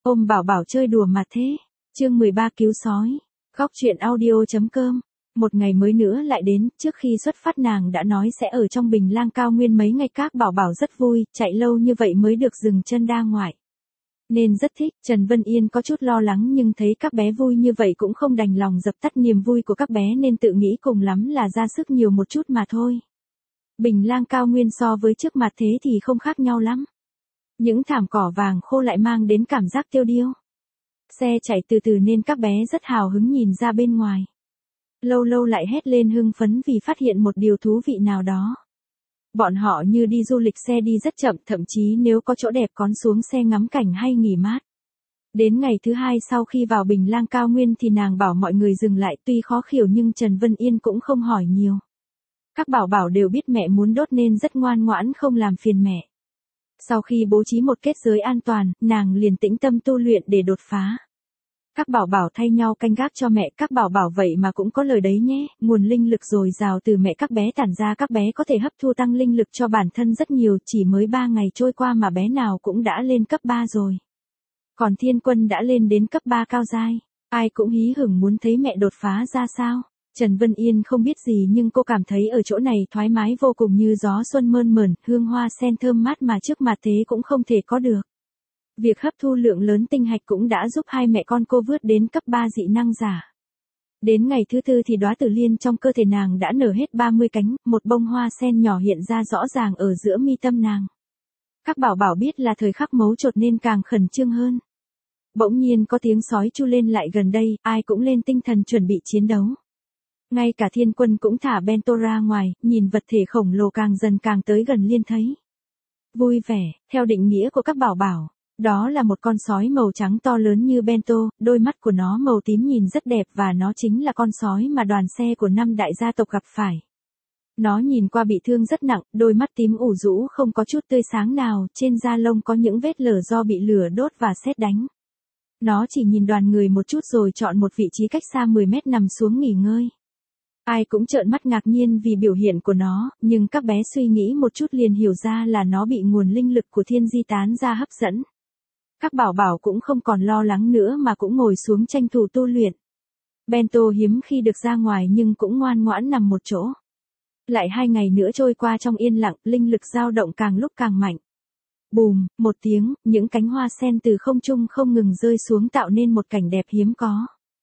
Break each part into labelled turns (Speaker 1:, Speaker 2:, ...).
Speaker 1: Ôm bảo bảo chơi đùa mà thế. Chương 13 cứu sói. Góc truyện audio.com. Một ngày mới nữa lại đến, trước khi xuất phát nàng đã nói sẽ ở trong Bình Lang cao nguyên mấy ngày. Các bảo bảo rất vui, chạy lâu như vậy mới được dừng chân ra ngoại. Nên rất thích. Trần Vân Yên có chút lo lắng nhưng thấy các bé vui như vậy cũng không đành lòng dập tắt niềm vui của các bé nên tự nghĩ cùng lắm là ra sức nhiều một chút mà thôi. Bình Lang cao nguyên so với trước mặt thế thì không khác nhau lắm. Những thảm cỏ vàng khô lại mang đến cảm giác tiêu điêu. Xe chạy từ từ nên các bé rất hào hứng nhìn ra bên ngoài. Lâu lâu lại hét lên hưng phấn vì phát hiện một điều thú vị nào đó. Bọn họ như đi du lịch, xe đi rất chậm, thậm chí nếu có chỗ đẹp còn xuống xe ngắm cảnh hay nghỉ mát. Đến ngày thứ hai sau khi vào Bình Lang cao nguyên thì nàng bảo mọi người dừng lại, tuy khó hiểu nhưng Trần Vân Yên cũng không hỏi nhiều. Các bảo bảo đều biết mẹ muốn đốt nên rất ngoan ngoãn không làm phiền mẹ. Sau khi bố trí một kết giới an toàn, nàng liền tĩnh tâm tu luyện để đột phá. Các bảo bảo thay nhau canh gác cho mẹ. Các bảo bảo vậy mà cũng có lời đấy nhé, nguồn linh lực dồi dào từ mẹ các bé tản ra, các bé có thể hấp thu tăng linh lực cho bản thân rất nhiều. Chỉ mới 3 ngày trôi qua mà bé nào cũng đã lên cấp 3 rồi. Còn Thiên Quân đã lên đến cấp 3 cao giai. Ai cũng hí hửng muốn thấy mẹ đột phá ra sao. Trần Vân Yên không biết gì nhưng cô cảm thấy ở chỗ này thoải mái vô cùng, như gió xuân mơn mởn, hương hoa sen thơm mát mà trước mặt thế cũng không thể có được. Việc hấp thu lượng lớn tinh hạch cũng đã giúp hai mẹ con cô vươn đến cấp 3 dị năng giả. Đến ngày thứ tư thì đóa tử liên trong cơ thể nàng đã nở hết 30 cánh, một bông hoa sen nhỏ hiện ra rõ ràng ở giữa mi tâm nàng. Các bảo bảo biết là thời khắc mấu chốt nên càng khẩn trương hơn. Bỗng nhiên có tiếng sói chu lên lại gần đây, ai cũng lên tinh thần chuẩn bị chiến đấu. Ngay cả Thiên Quân cũng thả bento ra ngoài, nhìn vật thể khổng lồ càng dần càng tới gần liền thấy. Vui vẻ, theo định nghĩa của các bảo bảo, đó là một con sói màu trắng to lớn như bento, đôi mắt của nó màu tím nhìn rất đẹp và nó chính là con sói mà đoàn xe của 5 đại gia tộc gặp phải. Nó nhìn qua bị thương rất nặng, đôi mắt tím ủ rũ không có chút tươi sáng nào, trên da lông có những vết lở do bị lửa đốt và sét đánh. Nó chỉ nhìn đoàn người một chút rồi chọn một vị trí cách xa 10 mét nằm xuống nghỉ ngơi. Ai cũng trợn mắt ngạc nhiên vì biểu hiện của nó, nhưng các bé suy nghĩ một chút liền hiểu ra là nó bị nguồn linh lực của thiên di tán ra hấp dẫn. Các bảo bảo cũng không còn lo lắng nữa mà cũng ngồi xuống tranh thủ tu luyện. Bento hiếm khi được ra ngoài nhưng cũng ngoan ngoãn nằm một chỗ. Lại 2 ngày nữa trôi qua trong yên lặng, linh lực dao động càng lúc càng mạnh. Bùm, một tiếng, những cánh hoa sen từ không trung không ngừng rơi xuống tạo nên một cảnh đẹp hiếm có.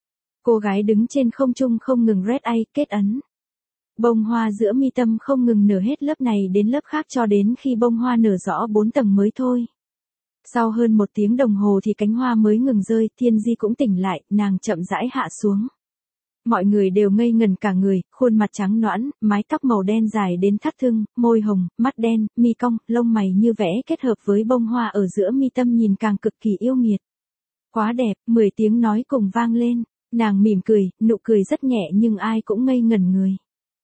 Speaker 1: Cô gái đứng trên không trung không ngừng red eye, kết ấn. Bông hoa giữa mi tâm không ngừng nở hết lớp này đến lớp khác cho đến khi bông hoa nở rõ 4 tầng mới thôi. Sau hơn 1 tiếng đồng hồ thì cánh hoa mới ngừng rơi, Thiên Di cũng tỉnh lại, nàng chậm rãi hạ xuống. Mọi người đều ngây ngẩn cả người, khuôn mặt trắng nõn, mái tóc màu đen dài đến thắt lưng, môi hồng, mắt đen, mi cong, lông mày như vẽ kết hợp với bông hoa ở giữa mi tâm nhìn càng cực kỳ yêu nghiệt. Quá đẹp, 10 tiếng nói cùng vang lên. Nàng mỉm cười, nụ cười rất nhẹ nhưng ai cũng ngây ngẩn người.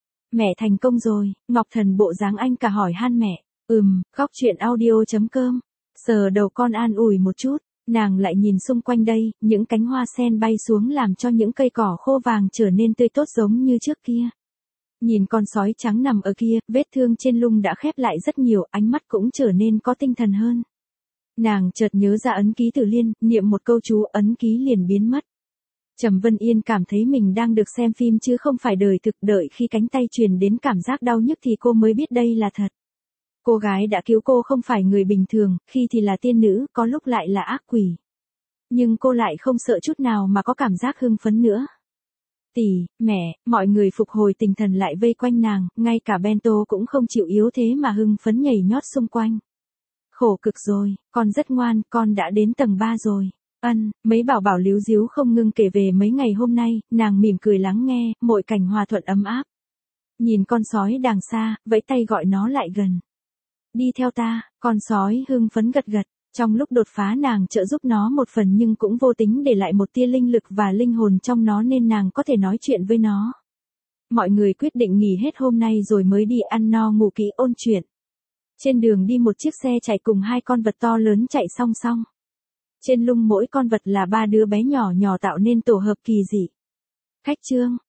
Speaker 1: Mẹ thành công rồi, Ngọc Thần bộ dáng anh cả hỏi han mẹ. Góc truyện audio.com. Sờ đầu con an ủi một chút, nàng lại nhìn xung quanh đây, những cánh hoa sen bay xuống làm cho những cây cỏ khô vàng trở nên tươi tốt giống như trước kia. Nhìn con sói trắng nằm ở kia, vết thương trên lưng đã khép lại rất nhiều, ánh mắt cũng trở nên có tinh thần hơn. Nàng chợt nhớ ra ấn ký Tử Liên, niệm một câu chú ấn ký liền biến mất. Trầm Vân Yên cảm thấy mình đang được xem phim chứ không phải đời thực, đợi khi cánh tay truyền đến cảm giác đau nhức thì cô mới biết đây là thật. Cô gái đã cứu cô không phải người bình thường, khi thì là tiên nữ, có lúc lại là ác quỷ. Nhưng cô lại không sợ chút nào mà có cảm giác hưng phấn nữa. Tỷ, mẹ, mọi người phục hồi tinh thần lại vây quanh nàng, ngay cả bento cũng không chịu yếu thế mà hưng phấn nhảy nhót xung quanh. Khổ cực rồi, con rất ngoan, con đã đến tầng 3 rồi. Mấy bảo bảo líu díu không ngưng kể về mấy ngày hôm nay, nàng mỉm cười lắng nghe, mọi cảnh hòa thuận ấm áp. Nhìn con sói đằng xa, vẫy tay gọi nó lại gần. Đi theo ta, con sói hưng phấn gật gật. Trong lúc đột phá nàng trợ giúp nó một phần nhưng cũng vô tính để lại một tia linh lực và linh hồn trong nó nên nàng có thể nói chuyện với nó. Mọi người quyết định nghỉ hết hôm nay rồi mới đi ăn no ngủ kỹ ôn chuyện. Trên đường đi một chiếc xe chạy cùng 2 con vật to lớn chạy song song. Trên lưng mỗi con vật là 3 đứa bé nhỏ nhỏ tạo nên tổ hợp kỳ dị. Khách trương,